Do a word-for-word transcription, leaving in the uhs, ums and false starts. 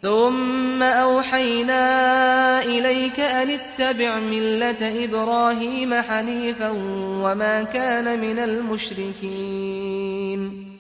ثم أوحينا إليك أن اتبع ملة إبراهيم حنيفا وما كان من المشركين